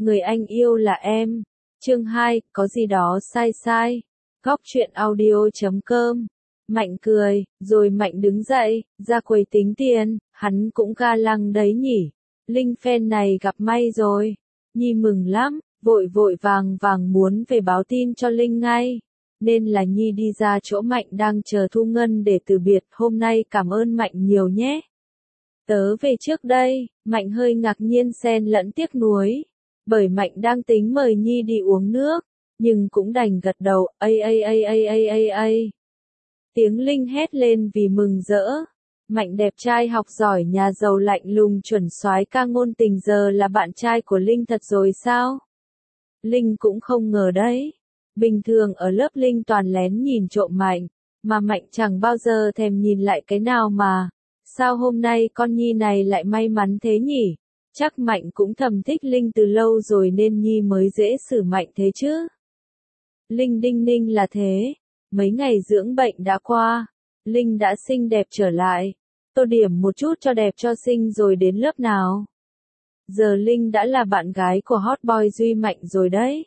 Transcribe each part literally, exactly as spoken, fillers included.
người anh yêu là em. Chương hai, có gì đó sai sai. Góc truyện audio chấm com. Mạnh cười, rồi Mạnh đứng dậy, ra quầy tính tiền, hắn cũng ga lăng đấy nhỉ. Linh fan này gặp may rồi. Nhi mừng lắm, vội vội vàng vàng muốn về báo tin cho Linh ngay. Nên là Nhi đi ra chỗ Mạnh đang chờ thu ngân để từ biệt, hôm nay cảm ơn Mạnh nhiều nhé. Tớ về trước đây, Mạnh hơi ngạc nhiên xen lẫn tiếc nuối. Bởi Mạnh đang tính mời Nhi đi uống nước, nhưng cũng đành gật đầu, ây ây ây ây ây ây ây. Tiếng Linh hét lên vì mừng rỡ. Mạnh đẹp trai học giỏi nhà giàu lạnh lùng chuẩn soái ca ngôn tình giờ là bạn trai của Linh thật rồi sao? Linh cũng không ngờ đấy. Bình thường ở lớp Linh toàn lén nhìn trộm Mạnh, mà Mạnh chẳng bao giờ thèm nhìn lại cái nào mà. Sao hôm nay con Nhi này lại may mắn thế nhỉ? Chắc Mạnh cũng thầm thích Linh từ lâu rồi nên Nhi mới dễ xử Mạnh thế chứ. Linh đinh ninh là thế. Mấy ngày dưỡng bệnh đã qua. Linh đã xinh đẹp trở lại. Tô điểm một chút cho đẹp cho xinh rồi đến lớp nào. Giờ Linh đã là bạn gái của hot boy Duy Mạnh rồi đấy.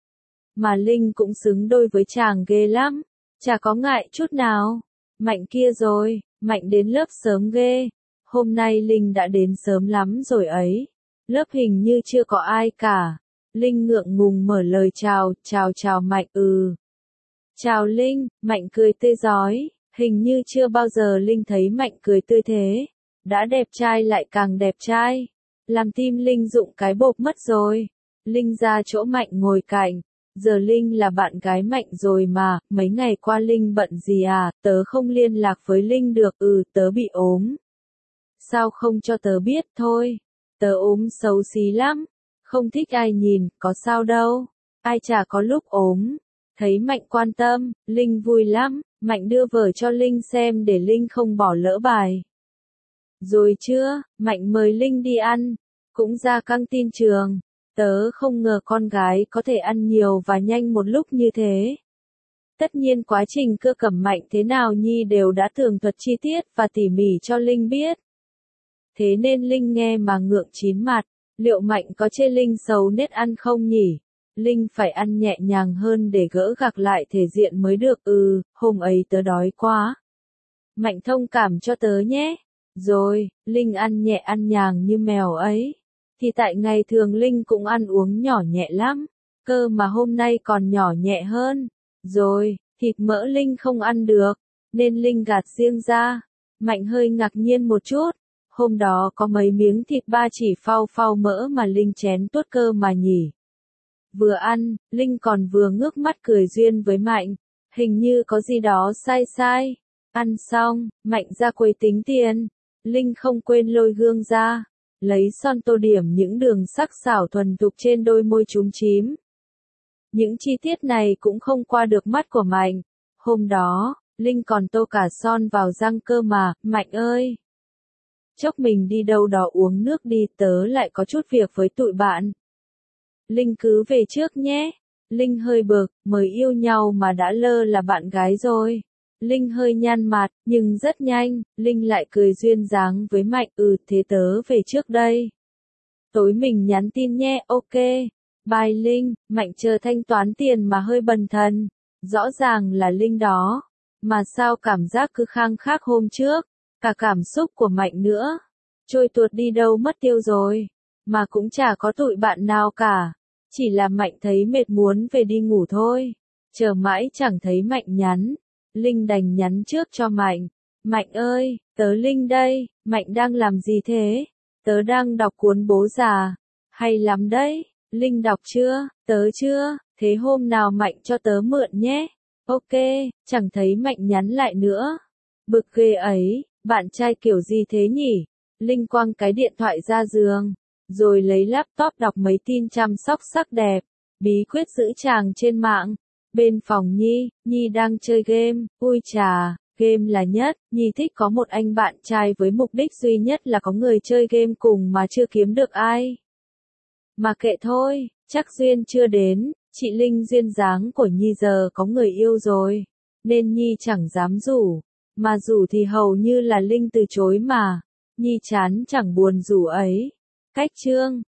Mà Linh cũng xứng đôi với chàng ghê lắm. Chả có ngại chút nào. Mạnh kia rồi, Mạnh đến lớp sớm ghê. Hôm nay Linh đã đến sớm lắm rồi ấy. Lớp hình như chưa có ai cả. Linh ngượng ngùng mở lời chào, chào chào Mạnh ừ. Chào Linh, Mạnh cười tươi rói. Hình như chưa bao giờ Linh thấy Mạnh cười tươi thế. Đã đẹp trai lại càng đẹp trai. Làm tim Linh rụng cái bộp mất rồi. Linh ra chỗ Mạnh ngồi cạnh. Giờ Linh là bạn gái Mạnh rồi mà, mấy ngày qua Linh bận gì à, tớ không liên lạc với Linh được, ừ, tớ bị ốm. Sao không cho tớ biết thôi, tớ ốm xấu xí lắm, không thích ai nhìn, có sao đâu, ai chả có lúc ốm. Thấy Mạnh quan tâm, Linh vui lắm, Mạnh đưa vở cho Linh xem để Linh không bỏ lỡ bài. Rồi chưa, Mạnh mời Linh đi ăn, cũng ra căng tin trường. Tớ không ngờ con gái có thể ăn nhiều và nhanh một lúc như thế. Tất nhiên quá trình cơ cẩm Mạnh thế nào Nhi đều đã tường thuật chi tiết và tỉ mỉ cho Linh biết. Thế nên Linh nghe mà ngượng chín mặt, liệu Mạnh có chê Linh xấu nết ăn không nhỉ? Linh phải ăn nhẹ nhàng hơn để gỡ gạc lại thể diện mới được, ừ, hôm ấy tớ đói quá. Mạnh thông cảm cho tớ nhé. Rồi, Linh ăn nhẹ ăn nhàng như mèo ấy. Thì tại ngày thường Linh cũng ăn uống nhỏ nhẹ lắm, cơ mà hôm nay còn nhỏ nhẹ hơn. Rồi, thịt mỡ Linh không ăn được, nên Linh gạt riêng ra. Mạnh hơi ngạc nhiên một chút, hôm đó có mấy miếng thịt ba chỉ phao phao mỡ mà Linh chén tuốt cơ mà nhỉ. Vừa ăn, Linh còn vừa ngước mắt cười duyên với Mạnh, hình như có gì đó sai sai. Ăn xong, Mạnh ra quầy tính tiền, Linh không quên lôi gương ra. Lấy son tô điểm những đường sắc sảo thuần thục trên đôi môi chúm chím. Những chi tiết này cũng không qua được mắt của Mạnh. Hôm đó, Linh còn tô cả son vào răng cơ mà, Mạnh ơi! Chốc mình đi đâu đó uống nước đi, tớ lại có chút việc với tụi bạn. Linh cứ về trước nhé. Linh hơi bực, mới yêu nhau mà đã lơ là bạn gái rồi. Linh hơi nhăn mặt, nhưng rất nhanh, Linh lại cười duyên dáng với Mạnh, ừ, thế tớ về trước đây. Tối mình nhắn tin nhé, ok. Bye Linh, Mạnh chờ thanh toán tiền mà hơi bần thần. Rõ ràng là Linh đó. Mà sao cảm giác cứ khang khác hôm trước, cả cảm xúc của Mạnh nữa. Trôi tuột đi đâu mất tiêu rồi. Mà cũng chả có tụi bạn nào cả. Chỉ là Mạnh thấy mệt muốn về đi ngủ thôi. Chờ mãi chẳng thấy Mạnh nhắn. Linh đành nhắn trước cho Mạnh. Mạnh ơi, tớ Linh đây, Mạnh đang làm gì thế? Tớ đang đọc cuốn Bố Già. Hay lắm đấy, Linh đọc chưa? Tớ chưa, thế hôm nào Mạnh cho tớ mượn nhé. Ok, chẳng thấy Mạnh nhắn lại nữa. Bực ghê ấy, bạn trai kiểu gì thế nhỉ? Linh quăng cái điện thoại ra giường, rồi lấy laptop đọc mấy tin chăm sóc sắc đẹp, bí quyết giữ chàng trên mạng. Bên phòng Nhi, Nhi đang chơi game, ui chà, game là nhất, Nhi thích có một anh bạn trai với mục đích duy nhất là có người chơi game cùng mà chưa kiếm được ai. Mà kệ thôi, chắc duyên chưa đến, chị Linh duyên dáng của Nhi giờ có người yêu rồi, nên Nhi chẳng dám rủ, mà rủ thì hầu như là Linh từ chối mà, Nhi chán chẳng buồn rủ ấy. Cách chương